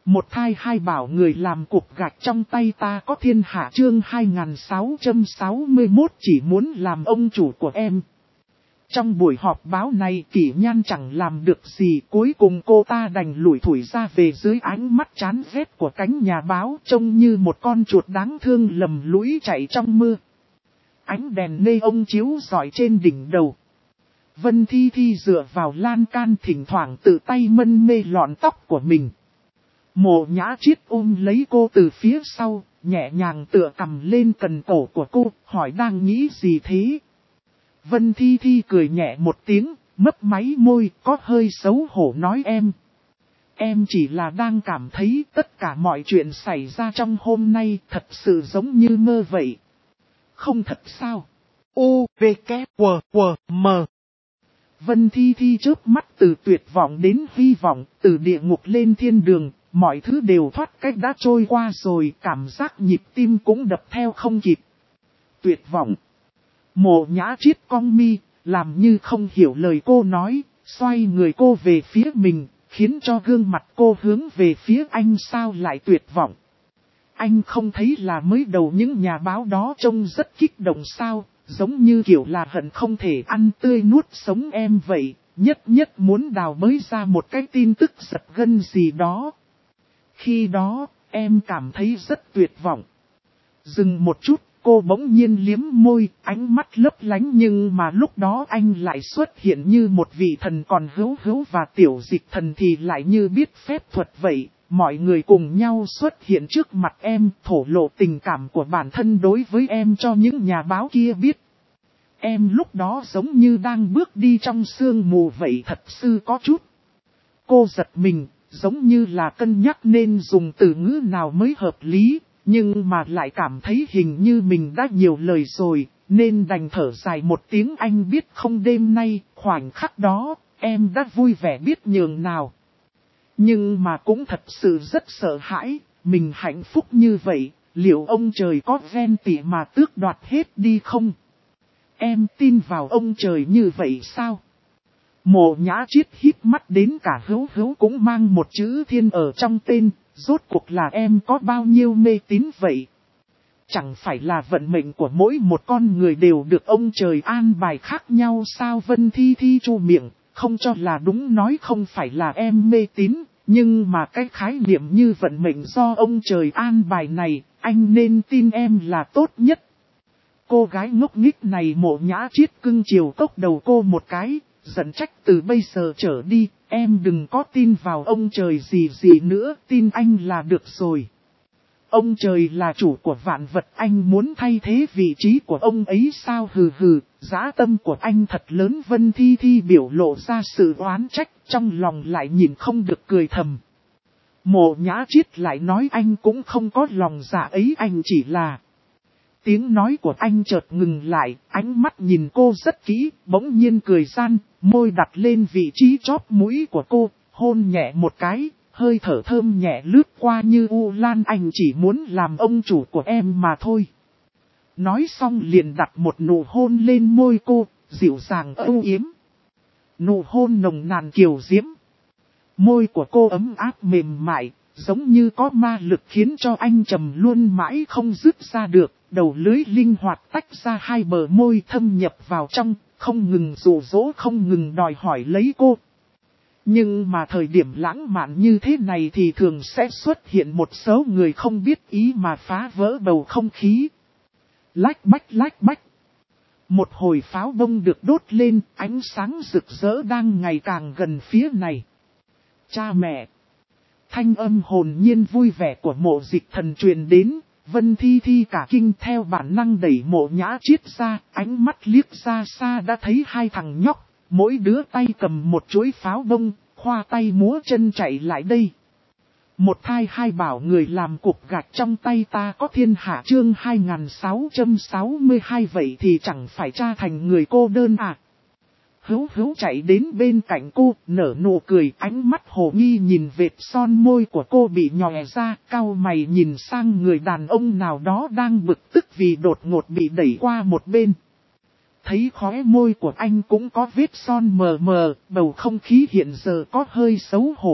Một thai hai bảo người làm cục gạch trong tay ta có thiên hạ chương 2661 chỉ muốn làm ông chủ của em. Trong buổi họp báo này Kỷ Nhan chẳng làm được gì, cuối cùng cô ta đành lủi thủi ra về dưới ánh mắt chán ghét của cánh nhà báo, trông như một con chuột đáng thương lầm lũi chạy trong mưa. Ánh đèn neon chiếu rọi trên đỉnh đầu. Vân Thi Thi dựa vào lan can thỉnh thoảng tự tay mân mê lọn tóc của mình. Mộ Nhã Triết ôm lấy cô từ phía sau, nhẹ nhàng tựa cằm lên cần cổ của cô, hỏi đang nghĩ gì thế? Vân Thi Thi cười nhẹ một tiếng, mấp máy môi, có hơi xấu hổ nói em. Em chỉ là đang cảm thấy tất cả mọi chuyện xảy ra trong hôm nay thật sự giống như mơ vậy. Không thật sao? U, V, K, W, W, M. Vân Thi Thi chớp mắt từ tuyệt vọng đến hy vọng, từ địa ngục lên thiên đường, mọi thứ đều thoát cách đã trôi qua rồi, cảm giác nhịp tim cũng đập theo không kịp. Tuyệt vọng. Mộ Nhã Triết cong mi, làm như không hiểu lời cô nói, xoay người cô về phía mình, khiến cho gương mặt cô hướng về phía anh. Sao lại tuyệt vọng? Anh không thấy là mới đầu những nhà báo đó trông rất kích động sao, giống như kiểu là hận không thể ăn tươi nuốt sống em vậy, nhất nhất muốn đào bới ra một cái tin tức giật gân gì đó. Khi đó, em cảm thấy rất tuyệt vọng. Dừng một chút, cô bỗng nhiên liếm môi, ánh mắt lấp lánh, nhưng mà lúc đó anh lại xuất hiện như một vị thần, còn Hữu Hữu và Tiểu Dịch Thần thì lại như biết phép thuật vậy. Mọi người cùng nhau xuất hiện trước mặt em, thổ lộ tình cảm của bản thân đối với em cho những nhà báo kia biết. Em lúc đó giống như đang bước đi trong sương mù vậy, thật sự có chút. Cô giật mình, giống như là cân nhắc nên dùng từ ngữ nào mới hợp lý, nhưng mà lại cảm thấy hình như mình đã nhiều lời rồi, nên đành thở dài một tiếng. Anh biết không, đêm nay, khoảnh khắc đó, em đã vui vẻ biết nhường nào. Nhưng mà cũng thật sự rất sợ hãi, mình hạnh phúc như vậy, liệu ông trời có ghen tị mà tước đoạt hết đi không? Em tin vào ông trời như vậy sao? Mộ Nhã Triết híp mắt, đến cả Hữu Hữu cũng mang một chữ thiên ở trong tên, rốt cuộc là em có bao nhiêu mê tín vậy? Chẳng phải là vận mệnh của mỗi một con người đều được ông trời an bài khác nhau sao? Vân Thi Thi chu miệng, không cho là đúng, nói không phải là em mê tín, nhưng mà cái khái niệm như vận mệnh do ông trời an bài này, anh nên tin em là tốt nhất. Cô gái ngốc nghếch này. Mộ Nhã Triết cưng chiều cốc đầu cô một cái, giận trách, từ bây giờ trở đi, em đừng có tin vào ông trời gì nữa, tin anh là được rồi. Ông trời là chủ của vạn vật, anh muốn thay thế vị trí của ông ấy sao? Hừ hừ, dã tâm của anh thật lớn. Vân Thi Thi biểu lộ ra sự oán trách, trong lòng lại nhìn không được cười thầm. Mộ Nhã Triết lại nói anh cũng không có lòng dạ ấy, anh chỉ là... Tiếng nói của anh chợt ngừng lại, ánh mắt nhìn cô rất kỹ, bỗng nhiên cười gian, môi đặt lên vị trí chóp mũi của cô, hôn nhẹ một cái, hơi thở thơm nhẹ lướt qua như u lan. Anh chỉ muốn làm ông chủ của em mà thôi. Nói xong liền đặt một nụ hôn lên môi cô, dịu dàng âu yếm. Nụ hôn nồng nàn kiều diễm. Môi của cô ấm áp mềm mại, giống như có ma lực khiến cho anh trầm luôn mãi không dứt ra được. Đầu lưỡi linh hoạt tách ra hai bờ môi thâm nhập vào trong, không ngừng dụ dỗ, không ngừng đòi hỏi lấy cô. Nhưng mà thời điểm lãng mạn như thế này thì thường sẽ xuất hiện một số người không biết ý mà phá vỡ bầu không khí. Lách bách. Một hồi pháo bông được đốt lên, ánh sáng rực rỡ đang ngày càng gần phía này. Cha mẹ. Thanh âm hồn nhiên vui vẻ của Mộ Dịch Thần truyền đến. Vân Thi Thi cả kinh, theo bản năng đẩy Mộ Nhã Triết ra, ánh mắt liếc ra xa đã thấy hai thằng nhóc, mỗi đứa tay cầm một chuỗi pháo bông, khoa tay múa chân chạy lại đây. Một thai hai bảo người làm cục gạch trong tay ta có thiên hạ chương 2662 vậy thì chẳng phải tra thành người cô đơn à? Hữu Hữu chạy đến bên cạnh cô, nở nụ cười, ánh mắt hồ nghi nhìn vệt son môi của cô bị nhòe ra, cau mày nhìn sang người đàn ông nào đó đang bực tức vì đột ngột bị đẩy qua một bên. Thấy khóe môi của anh cũng có vết son mờ mờ, bầu không khí hiện giờ có hơi xấu hổ,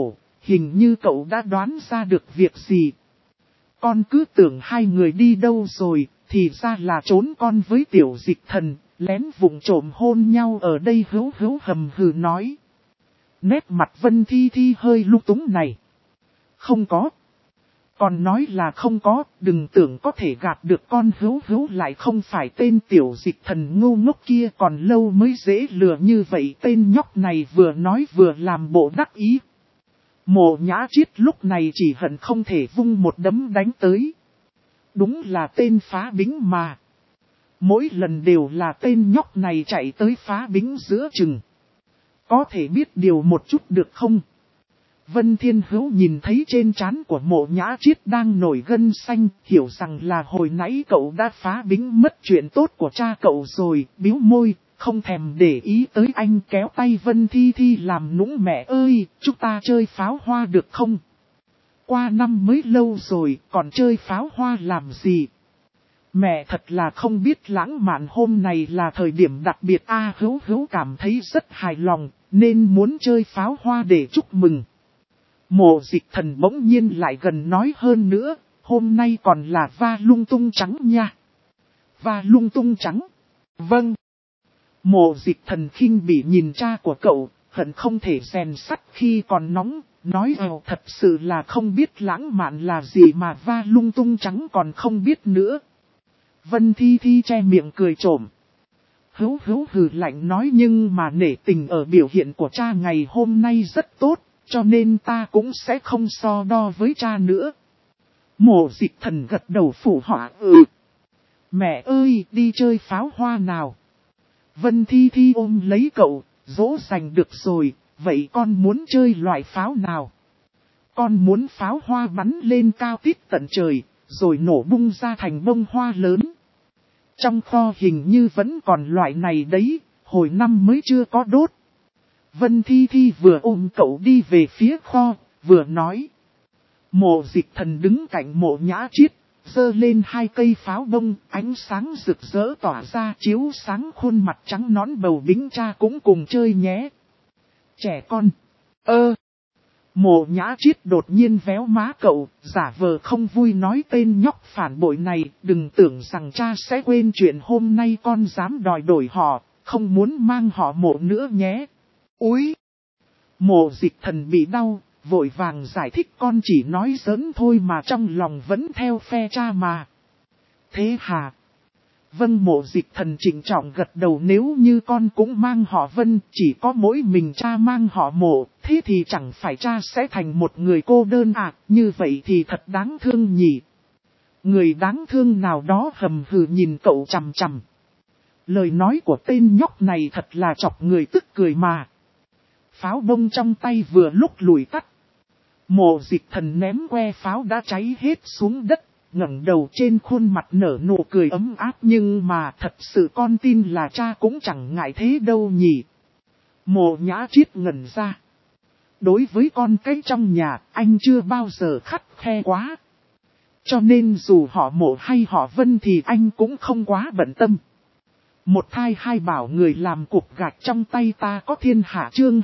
hình như cậu đã đoán ra được việc gì. Con cứ tưởng hai người đi đâu rồi, thì ra là trốn con với Tiểu Dịch Thần, lén vụng trộm hôn nhau ở đây. Hữu Hữu hầm hừ nói. Nét mặt Vân Thi Thi hơi lung túng này. Không có. Còn nói là không có, đừng tưởng có thể gạt được con. Hữu Hữu lại không phải tên Tiểu Dịch Thần ngu ngốc kia, còn lâu mới dễ lừa như vậy. Tên nhóc này vừa nói vừa làm bộ đắc ý. Mộ Nhã Triết lúc này chỉ hận không thể vung một đấm đánh tới. Đúng là tên phá bính mà. Mỗi lần đều là tên nhóc này chạy tới phá bính giữa chừng. Có thể biết điều một chút được không? Vân Thiên Hữu nhìn thấy trên trán của Mộ Nhã Triết đang nổi gân xanh, hiểu rằng là hồi nãy cậu đã phá bính mất chuyện tốt của cha cậu rồi, bĩu môi, không thèm để ý tới anh, kéo tay Vân Thi Thi làm nũng. Mẹ ơi, chúng ta chơi pháo hoa được không? Qua năm mới lâu rồi, còn chơi pháo hoa làm gì? Mẹ thật là không biết lãng mạn, hôm này là thời điểm đặc biệt. Hữu Hữu cảm thấy rất hài lòng, nên muốn chơi pháo hoa để chúc mừng. Mộ Dịch Thần bỗng nhiên lại gần nói hơn nữa, hôm nay còn là va lung tung trắng nha. Va lung tung trắng? Vâng. Mộ Dịch Thần khinh bỉ nhìn cha của cậu, hận không thể rèn sắt khi còn nóng, nói thật sự là không biết lãng mạn là gì mà va lung tung trắng còn không biết nữa. Vân Thi Thi che miệng cười trộm. Hữu Hữu hừ lạnh nói, nhưng mà nể tình ở biểu hiện của cha ngày hôm nay rất tốt, cho nên ta cũng sẽ không so đo với cha nữa. Mộ Dịch Thần gật đầu phụ họa. Mẹ ơi, đi chơi pháo hoa nào. Vân Thi Thi ôm lấy cậu, dỗ dành. Được rồi, vậy con muốn chơi loại pháo nào? Con muốn pháo hoa bắn lên cao tít tận trời, rồi nổ bung ra thành bông hoa lớn. Trong kho hình như vẫn còn loại này đấy, hồi năm mới chưa có đốt. Vân Thi Thi vừa ôm cậu đi về phía kho, vừa nói. Mộ Dịch Thần đứng cạnh Mộ Nhã Triết, giơ lên hai cây pháo bông, ánh sáng rực rỡ tỏa ra chiếu sáng khuôn mặt trắng nõn bầu bính. Cha cũng cùng chơi nhé. Trẻ con. Mộ Nhã Triết đột nhiên véo má cậu, giả vờ không vui nói, tên nhóc phản bội này, đừng tưởng rằng cha sẽ quên chuyện hôm nay con dám đòi đổi họ, không muốn mang họ Mộ nữa nhé. Úi! Mộ Dịch Thần bị đau, vội vàng giải thích, con chỉ nói giỡn thôi mà trong lòng vẫn theo phe cha mà. Thế hả? Vâng. Mộ Dịch Thần trịnh trọng gật đầu, nếu như con cũng mang họ Vân, chỉ có mỗi mình cha mang họ Mộ, thế thì chẳng phải cha sẽ thành một người cô đơn à, như vậy thì thật đáng thương nhỉ. Người đáng thương nào đó hầm hừ nhìn cậu chằm chằm. Lời nói của tên nhóc này thật là chọc người tức cười mà. Pháo bông trong tay vừa lúc lùi tắt. Mộ Dịch Thần ném que pháo đã cháy hết xuống đất, ngẩng đầu trên khuôn mặt nở nụ cười ấm áp. Nhưng mà thật sự con tin là cha cũng chẳng ngại thế đâu nhỉ. Mộ Nhã Triết ngẩn ra. Đối với con cái trong nhà, anh chưa bao giờ khắt khe quá. Cho nên dù họ Mộ hay họ Vân thì anh cũng không quá bận tâm. Một thai hai bảo người làm cục gạch trong tay ta có thiên hạ. Chương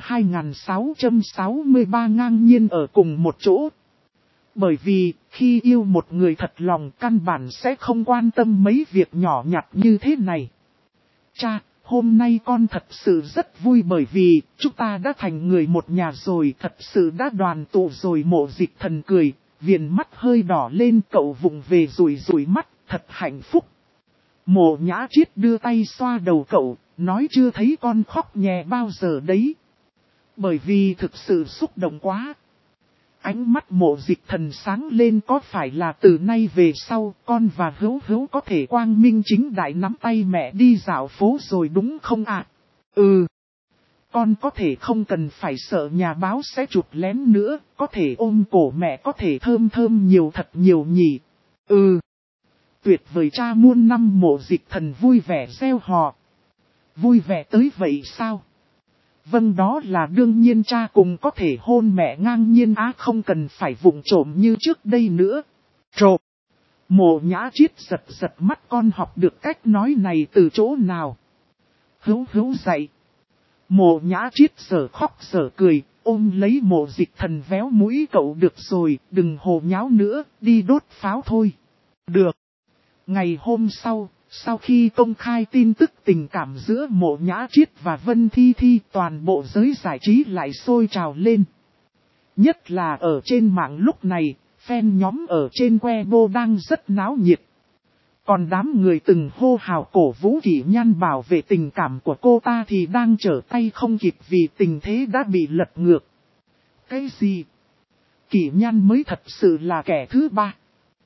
2663 ngang nhiên ở cùng một chỗ. Bởi vì, khi yêu một người thật lòng, căn bản sẽ không quan tâm mấy việc nhỏ nhặt như thế này. Cha, hôm nay con thật sự rất vui bởi vì, chúng ta đã thành người một nhà rồi, thật sự đã đoàn tụ rồi. Mộ Dịch Thần cười, viền mắt hơi đỏ lên, cậu vụng về rủi rủi mắt, thật hạnh phúc. Mộ Nhã Triết đưa tay xoa đầu cậu, nói chưa thấy con khóc nhè bao giờ đấy. Bởi vì thực sự xúc động quá. Ánh mắt Mộ Dịch Thần sáng lên, có phải là từ nay về sau con và Hữu Hữu có thể quang minh chính đại nắm tay mẹ đi dạo phố rồi đúng không ạ? Con có thể không cần phải sợ nhà báo sẽ chụp lén nữa, có thể ôm cổ mẹ, có thể thơm thơm nhiều thật nhiều nhỉ. Tuyệt vời cha muôn năm. Mộ Dịch Thần vui vẻ reo hò. Vui vẻ tới vậy sao? Vâng, đó là đương nhiên, cha cùng có thể hôn mẹ ngang nhiên không cần phải vụng trộm như trước đây nữa. Trộm! Mộ Nhã Triết giật giật mắt, con học được cách nói này từ chỗ nào? Hữu Hữu dạy. Mộ Nhã Triết giờ khóc giờ cười, ôm lấy Mộ Dịch Thần véo mũi cậu được rồi, đừng hồ nháo nữa, đi đốt pháo thôi. Được. Ngày hôm sau khi công khai tin tức tình cảm giữa Mộ Nhã Chiết và Vân Thi Thi, toàn bộ giới giải trí lại sôi trào lên. Nhất là ở trên mạng lúc này, fan nhóm ở trên Weibo đang rất náo nhiệt. Còn đám người từng hô hào cổ vũ Kỷ Nhan bảo vệ tình cảm của cô ta thì đang trở tay không kịp vì tình thế đã bị lật ngược. Cái gì? Kỷ Nhan mới thật sự là kẻ thứ ba.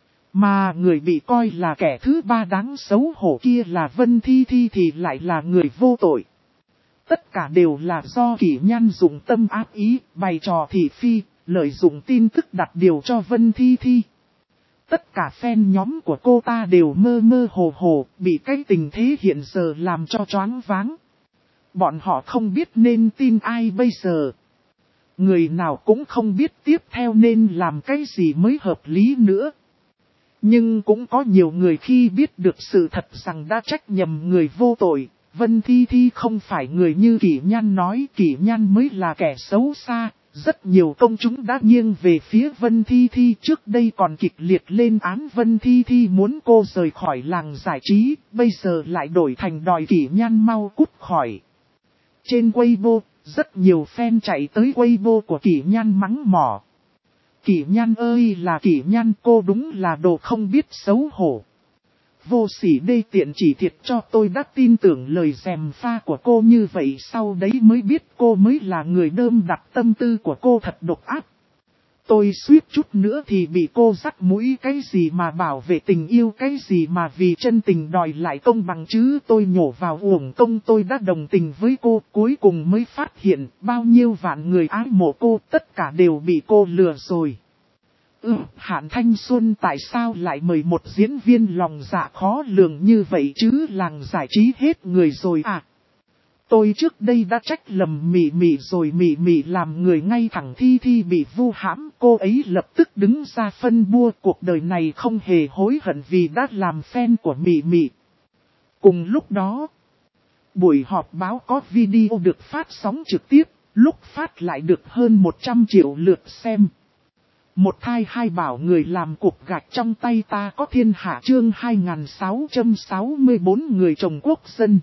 Mà người bị coi là kẻ thứ ba đáng xấu hổ kia là Vân Thi Thi thì lại là người vô tội. Tất cả đều là do Kỷ Nhan dùng tâm ác ý, bày trò thị phi, lợi dụng tin tức đặt điều cho Vân Thi Thi. Tất cả fan nhóm của cô ta đều mơ mơ hồ hồ, bị cái tình thế hiện giờ làm cho choáng váng. Bọn họ không biết nên tin ai bây giờ. Người nào cũng không biết tiếp theo nên làm cái gì mới hợp lý nữa. Nhưng cũng có nhiều người khi biết được sự thật rằng đã trách nhầm người vô tội. Vân Thi Thi không phải người như Kỷ Nhan nói, Kỷ Nhan mới là kẻ xấu xa. Rất nhiều công chúng đã nghiêng về phía Vân Thi Thi, trước đây còn kịch liệt lên án Vân Thi Thi muốn cô rời khỏi làng giải trí, bây giờ lại đổi thành đòi Kỷ Nhan mau cút khỏi. Trên Weibo, rất nhiều fan chạy tới Weibo của Kỷ Nhan mắng mỏ. Kỷ Nhan ơi là Kỷ Nhan, cô đúng là đồ không biết xấu hổ. Vô sỉ đê tiện, chỉ thiệt cho tôi đã tin tưởng lời gièm pha của cô như vậy, sau đấy mới biết cô mới là người đơm đặt tâm tư của cô thật độc ác. Tôi suýt chút nữa thì bị cô dắt mũi, cái gì mà bảo vệ tình yêu, cái gì mà vì chân tình đòi lại công bằng chứ, tôi nhổ vào uổng công. Tôi đã đồng tình với cô, cuối cùng mới phát hiện bao nhiêu vạn người ái mộ cô, tất cả đều bị cô lừa rồi. Hạn Thanh Xuân tại sao lại mời một diễn viên lòng dạ khó lường như vậy chứ, làng giải trí hết người rồi à? Tôi trước đây đã trách lầm Mị Mị rồi, Mị Mị làm người ngay thẳng, Thi Thi bị vu hãm, cô ấy lập tức đứng ra phân bua, cuộc đời này không hề hối hận vì đã làm fan của Mị Mị. Cùng lúc đó, buổi họp báo có video được phát sóng trực tiếp, lúc phát lại được hơn 100 triệu lượt xem. Một thai hai bảo người làm cục gạch trong tay ta có thiên hạ, chương 2664 người trồng quốc dân.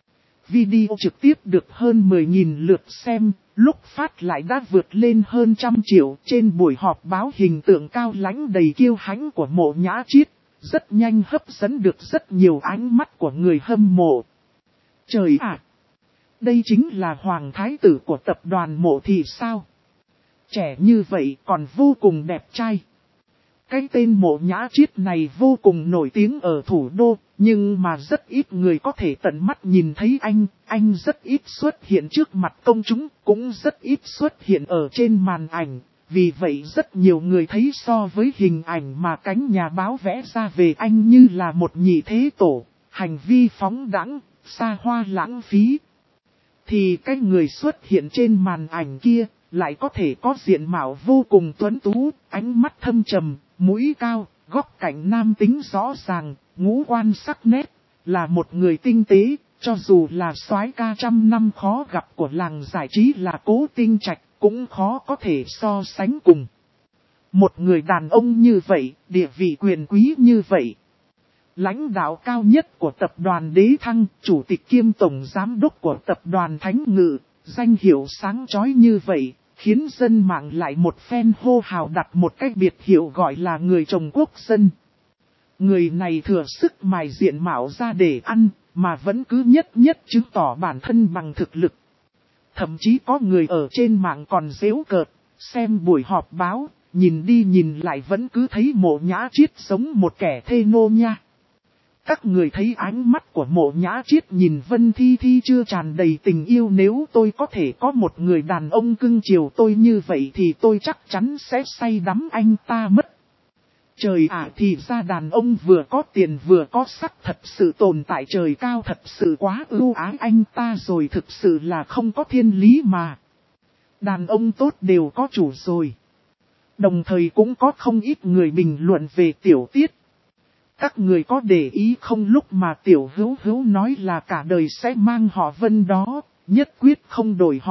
Video trực tiếp được hơn 10.000 lượt xem, lúc phát lại đã vượt lên hơn 100 triệu. Trên buổi họp báo, hình tượng cao lãnh đầy kiêu hãnh của Mộ Nhã Chiết rất nhanh hấp dẫn được rất nhiều ánh mắt của người hâm mộ. Trời ạ! Đây chính là Hoàng Thái tử của tập đoàn Mộ thì sao? Trẻ như vậy còn vô cùng đẹp trai. Cái tên Mộ Nhã Chiết này vô cùng nổi tiếng ở thủ đô, nhưng mà rất ít người có thể tận mắt nhìn thấy anh rất ít xuất hiện trước mặt công chúng, cũng rất ít xuất hiện ở trên màn ảnh. Vì vậy rất nhiều người thấy so với hình ảnh mà cánh nhà báo vẽ ra về anh như là một nhị thế tổ, hành vi phóng đãng, xa hoa lãng phí. Thì cái người xuất hiện trên màn ảnh kia lại có thể có diện mạo vô cùng tuấn tú, ánh mắt thâm trầm, mũi cao, góc cạnh nam tính rõ ràng, ngũ quan sắc nét, là một người tinh tế, cho dù là soái ca trăm năm khó gặp của làng giải trí là Cố Tinh Trạch, cũng khó có thể so sánh cùng. Một người đàn ông như vậy, địa vị quyền quý như vậy. Lãnh đạo cao nhất của tập đoàn Đế Thăng, chủ tịch kiêm tổng giám đốc của tập đoàn Thánh Ngự, danh hiệu sáng chói như vậy, khiến dân mạng lại một phen hô hào đặt một cách biệt hiệu gọi là người trồng quốc dân. Người này thừa sức mài diện mạo ra để ăn, mà vẫn cứ nhất chứng tỏ bản thân bằng thực lực. Thậm chí có người ở trên mạng còn giễu cợt, xem buổi họp báo, nhìn đi nhìn lại vẫn cứ thấy Mộ Nhã Chiết giống một kẻ thê nô nha. Các người thấy ánh mắt của Mộ Nhã Chiết nhìn Vân Thi Thi chưa tràn đầy tình yêu, nếu tôi có thể có một người đàn ông cưng chiều tôi như vậy thì tôi chắc chắn sẽ say đắm anh ta mất. Trời ạ, thì ra đàn ông vừa có tiền vừa có sắc thật sự tồn tại trời cao, thật sự quá ưu ái anh ta rồi, thực sự là không có thiên lý mà. Đàn ông tốt đều có chủ rồi. Đồng thời cũng có không ít người bình luận về Tiểu Tiết. Các người có để ý không, lúc mà Tiểu Hữu nói là cả đời sẽ mang họ Vân đó, nhất quyết không đổi họ,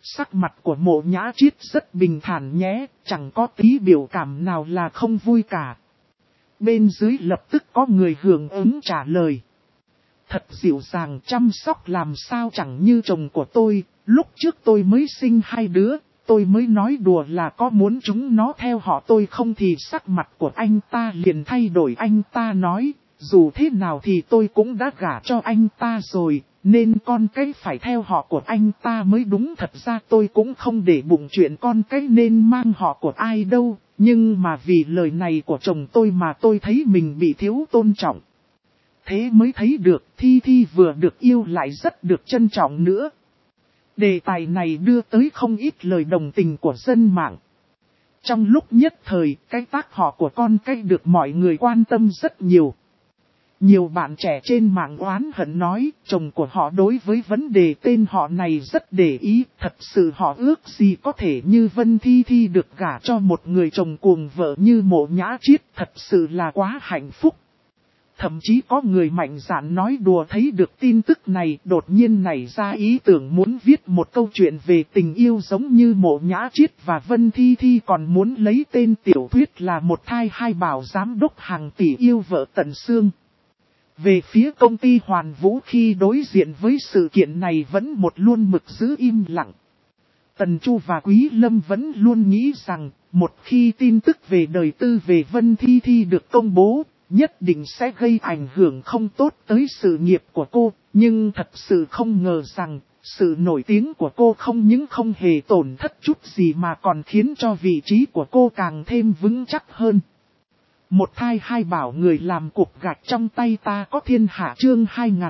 Sắc mặt của Mộ Nhã Chiết rất bình thản nhé, chẳng có tí biểu cảm nào là không vui cả. Bên dưới lập tức có người hưởng ứng trả lời. Thật dịu dàng chăm sóc làm sao chẳng như chồng của tôi, lúc trước tôi mới sinh 2 đứa, tôi mới nói đùa là có muốn chúng nó theo họ tôi không thì sắc mặt của anh ta liền thay đổi. Anh ta nói, dù thế nào thì tôi cũng đã gả cho anh ta rồi, nên con cái phải theo họ của anh ta mới đúng. Thật ra tôi cũng không để bụng chuyện con cái nên mang họ của ai đâu, nhưng mà vì lời này của chồng tôi mà tôi thấy mình bị thiếu tôn trọng. Thế mới thấy được Thi Thi vừa được yêu lại rất được trân trọng nữa. Đề tài này đưa tới không ít lời đồng tình của dân mạng. Trong lúc nhất thời, cái tác họ của con cái được mọi người quan tâm rất nhiều. Nhiều bạn trẻ trên mạng oán hận nói, chồng của họ đối với vấn đề tên họ này rất để ý, thật sự họ ước gì có thể như Vân Thi Thi được gả cho một người chồng cuồng vợ như Mộ Nhã Chiết, thật sự là quá hạnh phúc. Thậm chí có người mạnh dạn nói đùa thấy được tin tức này đột nhiên nảy ra ý tưởng muốn viết một câu chuyện về tình yêu giống như Mộ Nhã Chiết và Vân Thi Thi, còn muốn lấy tên tiểu thuyết là Một Thai Hai Bảo giám đốc hàng tỷ yêu vợ tận xương. Về phía công ty Hoàn Vũ khi đối diện với sự kiện này vẫn một luôn mực giữ im lặng. Tần Chu và Quý Lâm vẫn luôn nghĩ rằng một khi tin tức về đời tư về Vân Thi Thi được công bố, nhất định sẽ gây ảnh hưởng không tốt tới sự nghiệp của cô, nhưng thật sự không ngờ rằng, sự nổi tiếng của cô không những không hề tổn thất chút gì mà còn khiến cho vị trí của cô càng thêm vững chắc hơn. Một thai hai bảo người làm cục gạch trong tay ta có thiên hạ chương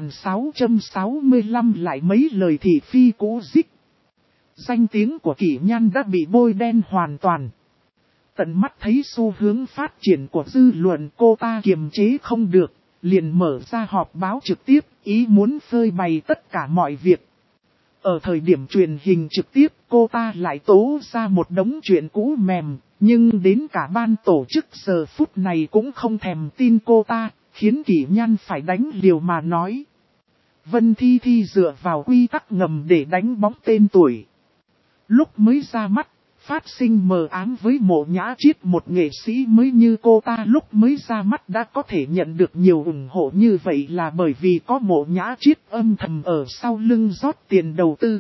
2665 lại mấy lời thị phi cũ dích. Danh tiếng của Kỷ Nhan đã bị bôi đen hoàn toàn. Tận mắt thấy xu hướng phát triển của dư luận cô ta kiềm chế không được, liền mở ra họp báo trực tiếp, ý muốn phơi bày tất cả mọi việc. Ở thời điểm truyền hình trực tiếp cô ta lại tố ra một đống chuyện cũ mềm, nhưng đến cả ban tổ chức giờ phút này cũng không thèm tin cô ta, khiến Kỷ Nhan phải đánh liều mà nói. Vân Thi Thi dựa vào quy tắc ngầm để đánh bóng tên tuổi. Lúc mới ra mắt, phát sinh mờ ám với Mộ Nhã Chiết, một nghệ sĩ mới như cô ta lúc mới ra mắt đã có thể nhận được nhiều ủng hộ như vậy là bởi vì có Mộ Nhã Chiết âm thầm ở sau lưng rót tiền đầu tư.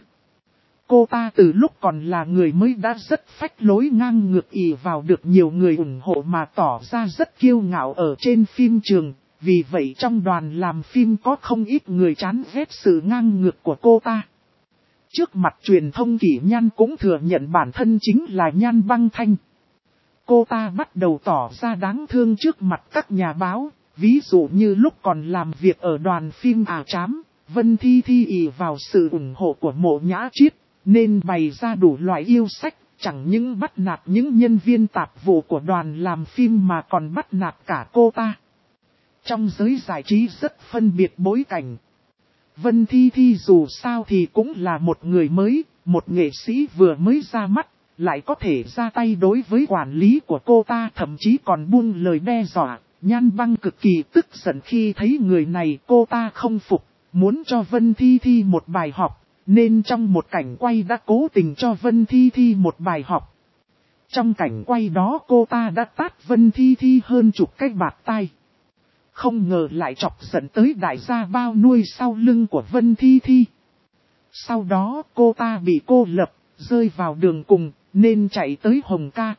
Cô ta từ lúc còn là người mới đã rất phách lối ngang ngược ỷ vào được nhiều người ủng hộ mà tỏ ra rất kiêu ngạo ở trên phim trường, vì vậy trong đoàn làm phim có không ít người chán ghét sự ngang ngược của cô ta. Trước mặt truyền thông Kỷ Nhan cũng thừa nhận bản thân chính là Nhan Băng Thanh. Cô ta bắt đầu tỏ ra đáng thương trước mặt các nhà báo, ví dụ như lúc còn làm việc ở đoàn phim Trám, Vân Thi Thi ỷ vào sự ủng hộ của Mộ Nhã Chiết, nên bày ra đủ loại yêu sách, chẳng những bắt nạt những nhân viên tạp vụ của đoàn làm phim mà còn bắt nạt cả cô ta. Trong giới giải trí rất phân biệt bối cảnh. Vân Thi Thi dù sao thì cũng là một người mới, một nghệ sĩ vừa mới ra mắt, lại có thể ra tay đối với quản lý của cô ta, thậm chí còn buông lời đe dọa. Nhan Băng cực kỳ tức giận khi thấy người này, cô ta không phục, muốn cho Vân Thi Thi một bài học, nên trong một cảnh quay đã cố tình cho Vân Thi Thi một bài học. Trong cảnh quay đó cô ta đã tát Vân Thi Thi hơn chục cái bạt tai. Không ngờ lại chọc giận tới đại gia bao nuôi sau lưng của Vân Thi Thi. Sau đó cô ta bị cô lập, rơi vào đường cùng, nên chạy tới Hồng Ca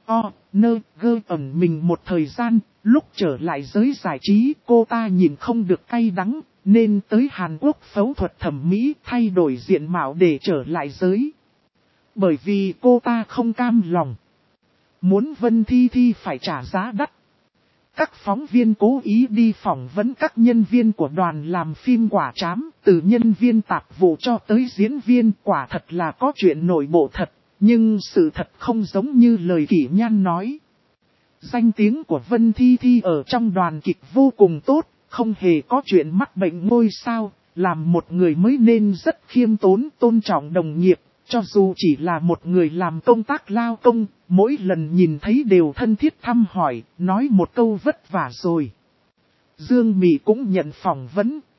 gơ ẩn mình một thời gian. Lúc trở lại giới giải trí cô ta nhìn không được cay đắng, nên tới Hàn Quốc phẫu thuật thẩm mỹ thay đổi diện mạo để trở lại giới. Bởi vì cô ta không cam lòng, muốn Vân Thi Thi phải trả giá đắt. Các phóng viên cố ý đi phỏng vấn các nhân viên của đoàn làm phim Quả Trám, từ nhân viên tạp vụ cho tới diễn viên, quả thật là có chuyện nội bộ thật, nhưng sự thật không giống như lời Kỷ Nhan nói. Danh tiếng của Vân Thi Thi ở trong đoàn kịch vô cùng tốt, không hề có chuyện mắc bệnh ngôi sao, làm một người mới nên rất khiêm tốn, tôn trọng đồng nghiệp. Cho dù chỉ là một người làm công tác lao công, mỗi lần nhìn thấy đều thân thiết thăm hỏi, nói một câu vất vả rồi. Dương Mị cũng nhận phỏng vấn,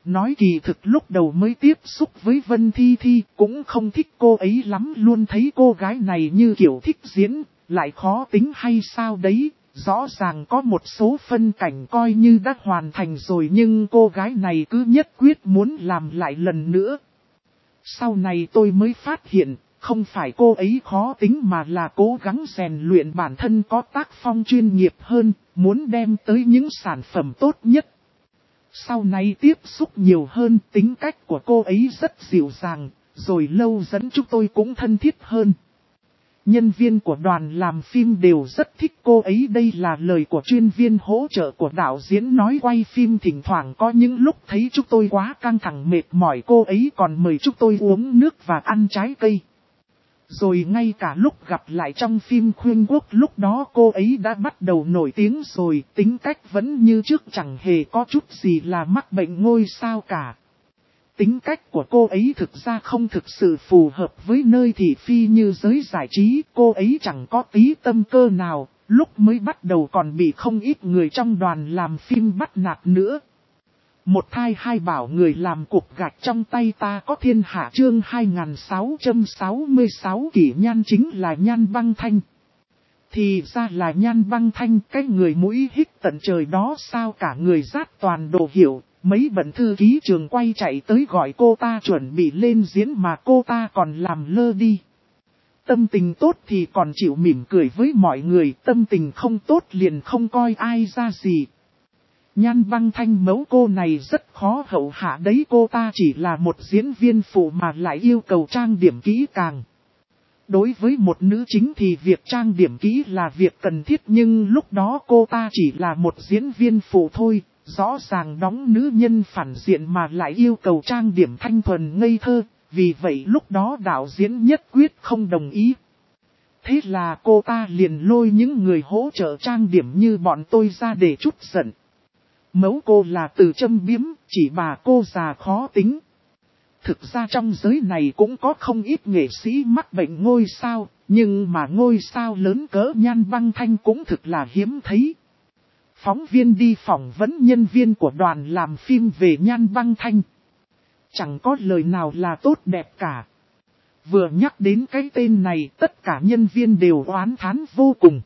nói kỳ thực lúc đầu mới tiếp xúc với Vân Thi Thi cũng không thích cô ấy lắm, luôn thấy cô gái này như kiểu thích diễn, lại khó tính hay sao đấy. Rõ ràng có một số phân cảnh coi như đã hoàn thành rồi nhưng cô gái này cứ nhất quyết muốn làm lại lần nữa. Sau này tôi mới phát hiện, không phải cô ấy khó tính mà là cố gắng rèn luyện bản thân có tác phong chuyên nghiệp hơn, muốn đem tới những sản phẩm tốt nhất. Sau này tiếp xúc nhiều hơn, tính cách của cô ấy rất dịu dàng, rồi lâu dần chúng tôi cũng thân thiết hơn. Nhân viên của đoàn làm phim đều rất thích cô ấy, đây là lời của chuyên viên hỗ trợ của đạo diễn nói. Quay phim thỉnh thoảng có những lúc thấy chúng tôi quá căng thẳng mệt mỏi, cô ấy còn mời chúng tôi uống nước và ăn trái cây. Rồi ngay cả lúc gặp lại trong phim Khuyên Quốc lúc đó cô ấy đã bắt đầu nổi tiếng rồi, tính cách vẫn như trước, chẳng hề có chút gì là mắc bệnh ngôi sao cả. Tính cách của cô ấy thực ra không thực sự phù hợp với nơi thị phi như giới giải trí, cô ấy chẳng có tí tâm cơ nào, lúc mới bắt đầu còn bị không ít người trong đoàn làm phim bắt nạt nữa. Một thai hai bảo người làm cục gạch trong tay ta có thiên hạ, chương 2666 kỷ nhan chính là Nhan Băng Thanh. Thì ra là Nhan Băng Thanh, cái người mũi hít tận trời đó sao, cả người rát toàn đồ hiểu. Mấy bận thư ký trường quay chạy tới gọi cô ta chuẩn bị lên diễn mà cô ta còn làm lơ đi. Tâm tình tốt thì còn chịu mỉm cười với mọi người, tâm tình không tốt liền không coi ai ra gì. Nhan Băng Thanh mẫu cô này rất khó hậu hạ đấy, cô ta chỉ là một diễn viên phụ mà lại yêu cầu trang điểm kỹ càng. Đối với một nữ chính thì việc trang điểm kỹ là việc cần thiết, nhưng lúc đó cô ta chỉ là một diễn viên phụ thôi. Rõ ràng đóng nữ nhân phản diện mà lại yêu cầu trang điểm thanh thuần ngây thơ, vì vậy lúc đó đạo diễn nhất quyết không đồng ý. Thế là cô ta liền lôi những người hỗ trợ trang điểm như bọn tôi ra để trút giận. Mẫu cô là từ châm biếm, chỉ bà cô già khó tính. Thực ra trong giới này cũng có không ít nghệ sĩ mắc bệnh ngôi sao, nhưng mà ngôi sao lớn cỡ Nhan Băng Thanh cũng thực là hiếm thấy. Phóng viên đi phỏng vấn nhân viên của đoàn làm phim về Nhan Băng Thanh. Chẳng có lời nào là tốt đẹp cả. Vừa nhắc đến cái tên này, tất cả nhân viên đều oán thán vô cùng.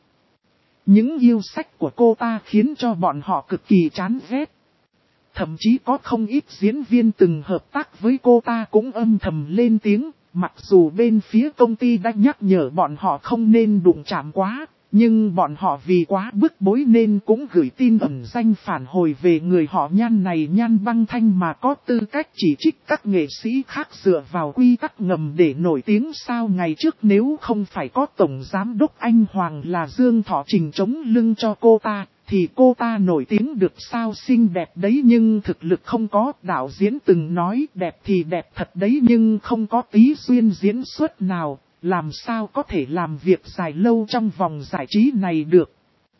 Những yêu sách của cô ta khiến cho bọn họ cực kỳ chán ghét. Thậm chí có không ít diễn viên từng hợp tác với cô ta cũng âm thầm lên tiếng, mặc dù bên phía công ty đã nhắc nhở bọn họ không nên đụng chạm quá. Nhưng bọn họ vì quá bức bối nên cũng gửi tin ẩn danh phản hồi về người họ Nhan này. Nhan Băng Thanh mà có tư cách chỉ trích các nghệ sĩ khác dựa vào quy tắc ngầm để nổi tiếng sao? Ngày trước nếu không phải có Tổng Giám đốc Anh Hoàng là Dương Thọ Trình chống lưng cho cô ta, thì cô ta nổi tiếng được sao? Xinh đẹp đấy nhưng thực lực không có. Đạo diễn từng nói đẹp thì đẹp thật đấy nhưng không có tí xuyên diễn xuất nào. Làm sao có thể làm việc dài lâu trong vòng giải trí này được?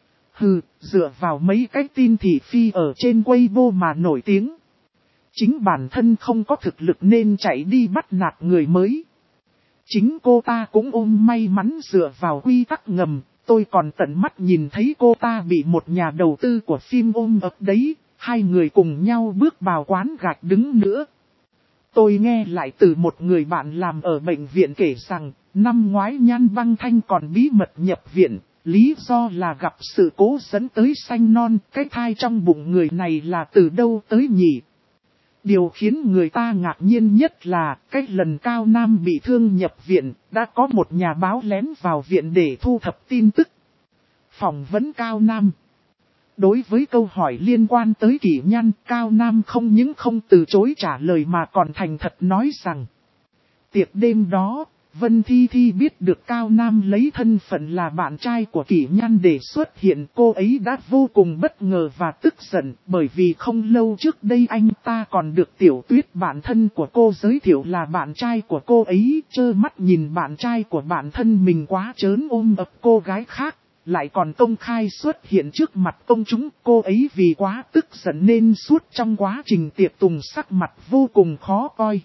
Hừ, dựa vào mấy cái tin thị phi ở trên Weibo mà nổi tiếng. Chính bản thân không có thực lực nên chạy đi bắt nạt người mới. Chính cô ta cũng ôm may mắn dựa vào quy tắc ngầm. Tôi còn tận mắt nhìn thấy cô ta bị một nhà đầu tư của phim ôm ấp đấy. Hai người cùng nhau bước vào quán gạch đứng nữa. Tôi nghe lại từ một người bạn làm ở bệnh viện kể rằng, năm ngoái Nhan Băng Thanh còn bí mật nhập viện, lý do là gặp sự cố dẫn tới sanh non. Cái thai trong bụng người này là từ đâu tới nhỉ? Điều khiến người ta ngạc nhiên nhất là, cái lần Cao Nam bị thương nhập viện, đã có một nhà báo lén vào viện để thu thập tin tức. Phỏng vấn Cao Nam. Đối với câu hỏi liên quan tới Kỷ Nhan, Cao Nam không những không từ chối trả lời mà còn thành thật nói rằng. Tiệc đêm đó, Vân Thi Thi biết được Cao Nam lấy thân phận là bạn trai của Kỷ Nhan để xuất hiện, cô ấy đã vô cùng bất ngờ và tức giận, bởi vì không lâu trước đây anh ta còn được Tiểu Tuyết bạn thân của cô giới thiệu là bạn trai của cô ấy, trơ mắt nhìn bạn trai của bạn thân mình quá trớn ôm ấp cô gái khác. Lại còn công khai xuất hiện trước mặt công chúng, cô ấy vì quá tức giận nên suốt trong quá trình tiệc tùng sắc mặt vô cùng khó coi.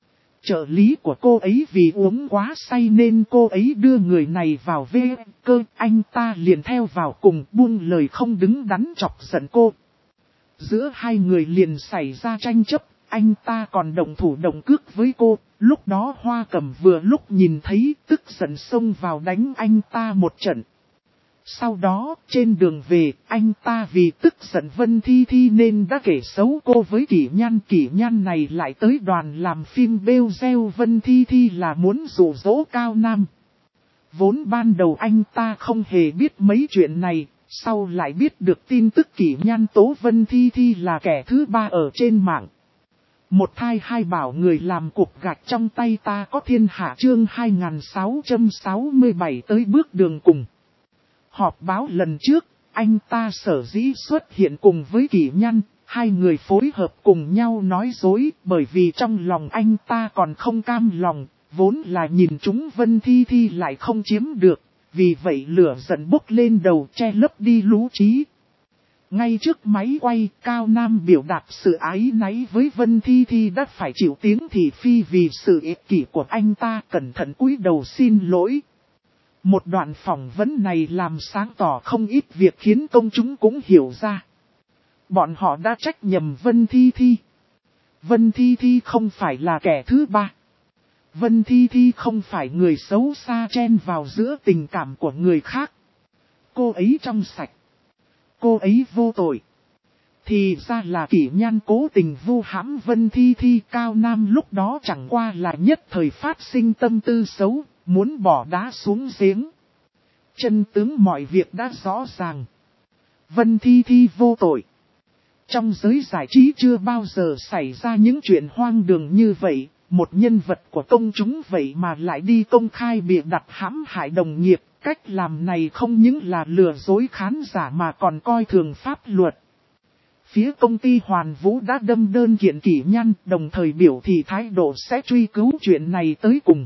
Trợ lý của cô ấy vì uống quá say nên cô ấy đưa người này vào cơ, anh ta liền theo vào cùng buông lời không đứng đắn chọc giận cô. Giữa hai người liền xảy ra tranh chấp, anh ta còn động thủ động cước với cô, lúc đó Hoa Cẩm vừa lúc nhìn thấy tức giận xông vào đánh anh ta một trận. Sau đó, trên đường về, anh ta vì tức giận Vân Thi Thi nên đã kể xấu cô với Kỷ Nhan này lại tới đoàn làm phim bêu reo Vân Thi Thi là muốn dụ dỗ Cao Nam. Vốn ban đầu anh ta không hề biết mấy chuyện này, sau lại biết được tin tức Kỷ Nhan tố Vân Thi Thi là kẻ thứ ba ở trên mạng. Một thai hai bảo người làm cục gạch trong tay ta có thiên hạ chương 2667 tới bước đường cùng. Họp báo lần trước, anh ta sở dĩ xuất hiện cùng với Kỷ Nhan, hai người phối hợp cùng nhau nói dối bởi vì trong lòng anh ta còn không cam lòng, vốn là nhìn chúng Vân Thi Thi lại không chiếm được, vì vậy lửa giận bốc lên đầu che lấp đi lũ trí. Ngay trước máy quay, Cao Nam biểu đạt sự áy náy với Vân Thi Thi đã phải chịu tiếng thị phi vì sự ích kỷ của anh ta cẩn thận cúi đầu xin lỗi. Một đoạn phỏng vấn này làm sáng tỏ không ít việc khiến công chúng cũng hiểu ra. Bọn họ đã trách nhầm Vân Thi Thi. Vân Thi Thi không phải là kẻ thứ ba. Vân Thi Thi không phải người xấu xa chen vào giữa tình cảm của người khác. Cô ấy trong sạch. Cô ấy vô tội. Thì ra là Kỷ Nhan cố tình vu hãm Vân Thi Thi. Cao Nam lúc đó chẳng qua là nhất thời phát sinh tâm tư xấu, muốn bỏ đá xuống giếng. Chân tướng mọi việc đã rõ ràng. Vân Thi Thi vô tội. Trong giới giải trí chưa bao giờ xảy ra những chuyện hoang đường như vậy. Một nhân vật của công chúng vậy mà lại đi công khai bịa đặt hãm hại đồng nghiệp. Cách làm này không những là lừa dối khán giả mà còn coi thường pháp luật. Phía công ty Hoàn Vũ đã đâm đơn kiện Kỷ Nhan, đồng thời biểu thị thái độ sẽ truy cứu chuyện này tới cùng.